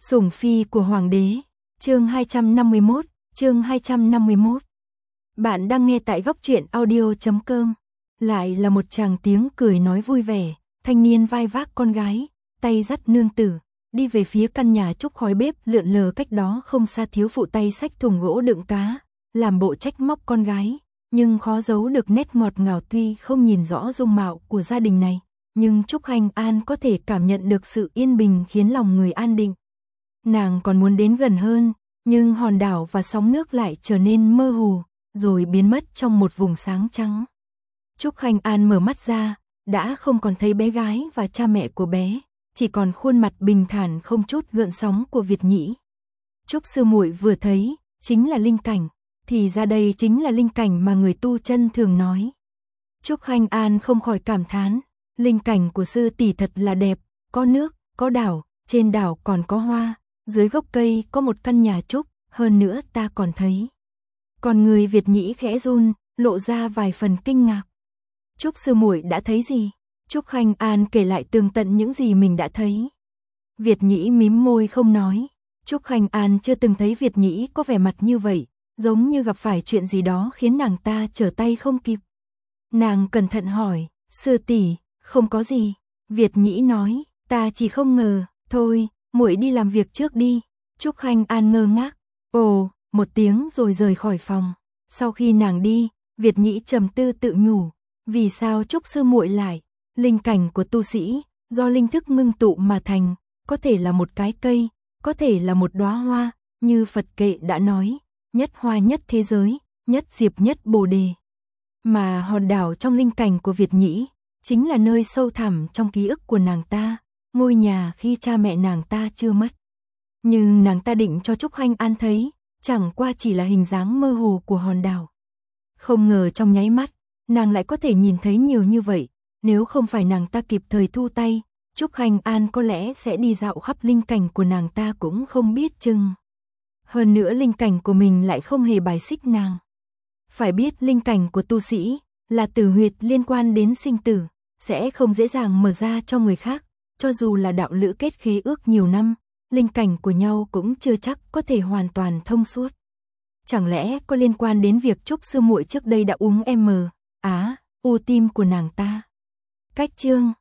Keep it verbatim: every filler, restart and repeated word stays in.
Sủng phi của hoàng đế, chương hai trăm năm mươi mốt, chương hai trăm năm mươi mốt. Bạn đang nghe tại góc truyện audio chấm com. Lại là một chàng tiếng cười nói vui vẻ, thanh niên vai vác con gái, tay dắt nương tử, đi về phía căn nhà trúc khói bếp lượn lờ cách đó không xa. Thiếu phụ tay xách thùng gỗ đựng cá, làm bộ trách móc con gái, nhưng khó giấu được nét ngọt ngào. Tuy không nhìn rõ dung mạo của gia đình này, nhưng Trúc Hành An có thể cảm nhận được sự yên bình khiến lòng người an định. Nàng còn muốn đến gần hơn, nhưng hòn đảo và sóng nước lại trở nên mơ hồ, rồi biến mất trong một vùng sáng trắng. Trúc Hành An mở mắt ra, đã không còn thấy bé gái và cha mẹ của bé, chỉ còn khuôn mặt bình thản không chút gợn sóng của Việt Nhĩ. Trúc sư muội vừa thấy, chính là linh cảnh, thì ra đây chính là linh cảnh mà người tu chân thường nói. Trúc Hành An không khỏi cảm thán, linh cảnh của sư tỷ thật là đẹp, có nước, có đảo, trên đảo còn có hoa, dưới gốc cây có một căn nhà trúc, hơn nữa ta còn thấy. Còn người Việt Nhĩ khẽ run, lộ ra vài phần kinh ngạc. Trúc sư muội đã thấy gì? Trúc Hành An kể lại tường tận những gì mình đã thấy. Việt Nhĩ mím môi không nói. Trúc Hành An chưa từng thấy Việt Nhĩ có vẻ mặt như vậy, giống như gặp phải chuyện gì đó khiến nàng ta trở tay không kịp. Nàng cẩn thận hỏi, sư tỷ, không có gì. Việt Nhĩ nói, ta chỉ không ngờ, thôi, muội đi làm việc trước đi. Trúc Hành An ngơ ngác, ồ, một tiếng rồi rời khỏi phòng. Sau khi nàng đi, Việt Nhĩ trầm tư tự nhủ, vì sao Trúc sư muội lại? Linh cảnh của tu sĩ, do linh thức ngưng tụ mà thành, có thể là một cái cây, có thể là một đóa hoa, như Phật kệ đã nói, nhất hoa nhất thế giới, nhất diệp nhất bồ đề. Mà hòn đảo trong linh cảnh của Việt Nhĩ, chính là nơi sâu thẳm trong ký ức của nàng ta, ngôi nhà khi cha mẹ nàng ta chưa mất. Nhưng nàng ta định cho Trúc Hành An thấy, chẳng qua chỉ là hình dáng mơ hồ của hòn đảo. Không ngờ trong nháy mắt, nàng lại có thể nhìn thấy nhiều như vậy, nếu không phải nàng ta kịp thời thu tay, Trúc Hành An có lẽ sẽ đi dạo khắp linh cảnh của nàng ta cũng không biết chừng. Hơn nữa linh cảnh của mình lại không hề bài xích nàng. Phải biết linh cảnh của tu sĩ là tử huyệt liên quan đến sinh tử, sẽ không dễ dàng mở ra cho người khác, cho dù là đạo lữ kết khế ước nhiều năm, linh cảnh của nhau cũng chưa chắc có thể hoàn toàn thông suốt. Chẳng lẽ có liên quan đến việc Trúc sư muội trước đây đã uống M, á, u tim của nàng ta? Cách chương